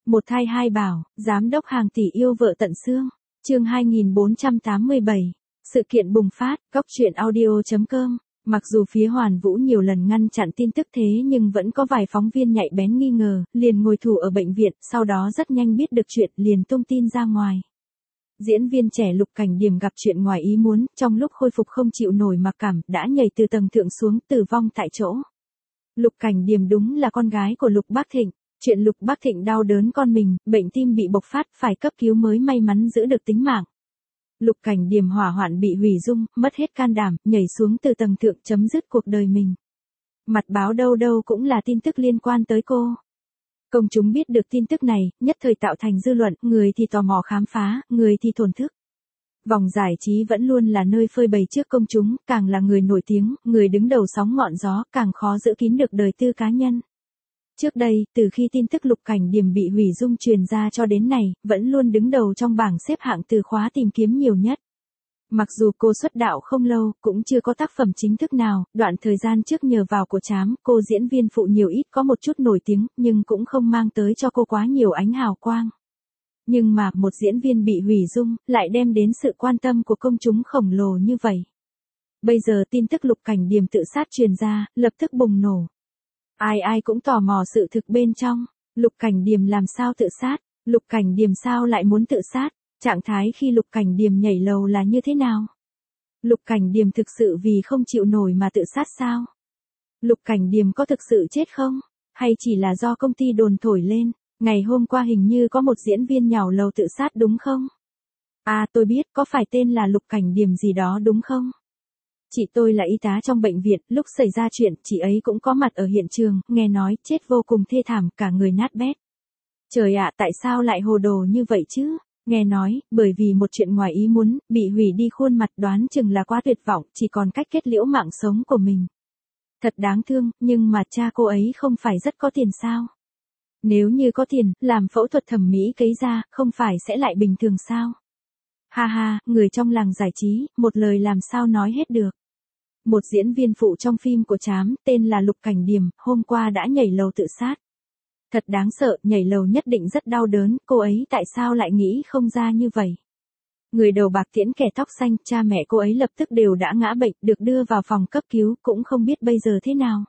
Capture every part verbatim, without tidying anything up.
Một thai hai bảo, giám đốc hàng tỷ yêu vợ tận xương. Chương hai nghìn bốn trăm tám mươi bảy. Sự kiện bùng phát, góc truyện audio chấm com. Mặc dù phía Hoàn Vũ nhiều lần ngăn chặn tin tức thế nhưng vẫn có vài phóng viên nhạy bén nghi ngờ, liền ngồi thủ ở bệnh viện, sau đó rất nhanh biết được chuyện, liền tung tin ra ngoài. Diễn viên trẻ Lục Cảnh Điểm gặp chuyện ngoài ý muốn, trong lúc khôi phục không chịu nổi mặc cảm, đã nhảy từ tầng thượng xuống, tử vong tại chỗ. Lục Cảnh Điểm đúng là con gái của Lục Bác Thịnh. Chuyện Lục Bác Thịnh đau đớn con mình, bệnh tim bị bộc phát, phải cấp cứu mới may mắn giữ được tính mạng. Lục Cảnh Điểm hỏa hoạn bị hủy dung, mất hết can đảm, nhảy xuống từ tầng thượng chấm dứt cuộc đời mình. Mặt báo đâu đâu cũng là tin tức liên quan tới cô. Công chúng biết được tin tức này, nhất thời tạo thành dư luận, người thì tò mò khám phá, người thì thổn thức. Vòng giải trí vẫn luôn là nơi phơi bày trước công chúng, càng là người nổi tiếng, người đứng đầu sóng ngọn gió, càng khó giữ kín được đời tư cá nhân. Trước đây, từ khi tin tức Lục Cảnh Điểm bị hủy dung truyền ra cho đến nay, vẫn luôn đứng đầu trong bảng xếp hạng từ khóa tìm kiếm nhiều nhất. Mặc dù cô xuất đạo không lâu, cũng chưa có tác phẩm chính thức nào, đoạn thời gian trước nhờ vào của Trám, cô diễn viên phụ nhiều ít có một chút nổi tiếng, nhưng cũng không mang tới cho cô quá nhiều ánh hào quang. Nhưng mà, một diễn viên bị hủy dung, lại đem đến sự quan tâm của công chúng khổng lồ như vậy. Bây giờ tin tức Lục Cảnh Điểm tự sát truyền ra, lập tức bùng nổ. Ai ai cũng tò mò sự thực bên trong, Lục Cảnh Điểm làm sao tự sát, Lục Cảnh Điểm sao lại muốn tự sát, trạng thái khi Lục Cảnh Điểm nhảy lầu là như thế nào? Lục Cảnh Điểm thực sự vì không chịu nổi mà tự sát sao? Lục Cảnh Điểm có thực sự chết không? Hay chỉ là do công ty đồn thổi lên, ngày hôm qua hình như có một diễn viên nhảy lầu tự sát đúng không? À tôi biết, có phải tên là Lục Cảnh Điểm gì đó đúng không? Chị tôi là y tá trong bệnh viện, lúc xảy ra chuyện, chị ấy cũng có mặt ở hiện trường, nghe nói, chết vô cùng thê thảm, cả người nát bét. Trời ạ, tại sao lại hồ đồ như vậy chứ? Nghe nói, bởi vì một chuyện ngoài ý muốn, bị hủy đi khuôn mặt đoán chừng là quá tuyệt vọng, chỉ còn cách kết liễu mạng sống của mình. Thật đáng thương, nhưng mà cha cô ấy không phải rất có tiền sao? Nếu như có tiền, làm phẫu thuật thẩm mỹ cấy da, không phải sẽ lại bình thường sao? Ha ha, người trong làng giải trí, một lời làm sao nói hết được. Một diễn viên phụ trong phim của Trám, tên là Lục Cảnh Điểm, hôm qua đã nhảy lầu tự sát. Thật đáng sợ, nhảy lầu nhất định rất đau đớn, cô ấy tại sao lại nghĩ không ra như vậy. Người đầu bạc tiễn kẻ tóc xanh, cha mẹ cô ấy lập tức đều đã ngã bệnh, được đưa vào phòng cấp cứu, cũng không biết bây giờ thế nào.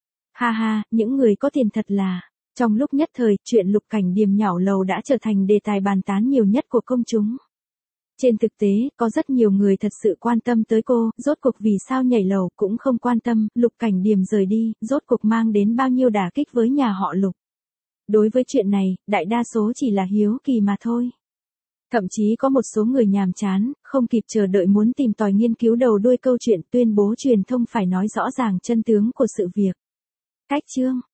Ha ha, những người có tiền thật là. Trong lúc nhất thời, chuyện Lục Cảnh Điểm nhảy lầu đã trở thành đề tài bàn tán nhiều nhất của công chúng. Trên thực tế, có rất nhiều người thật sự quan tâm tới cô, rốt cuộc vì sao nhảy lầu cũng không quan tâm, Lục Cảnh Điểm rời đi, rốt cuộc mang đến bao nhiêu đả kích với nhà họ Lục. Đối với chuyện này, đại đa số chỉ là hiếu kỳ mà thôi. Thậm chí có một số người nhàm chán, không kịp chờ đợi muốn tìm tòi nghiên cứu đầu đuôi câu chuyện, tuyên bố truyền thông phải nói rõ ràng chân tướng của sự việc. Cách chương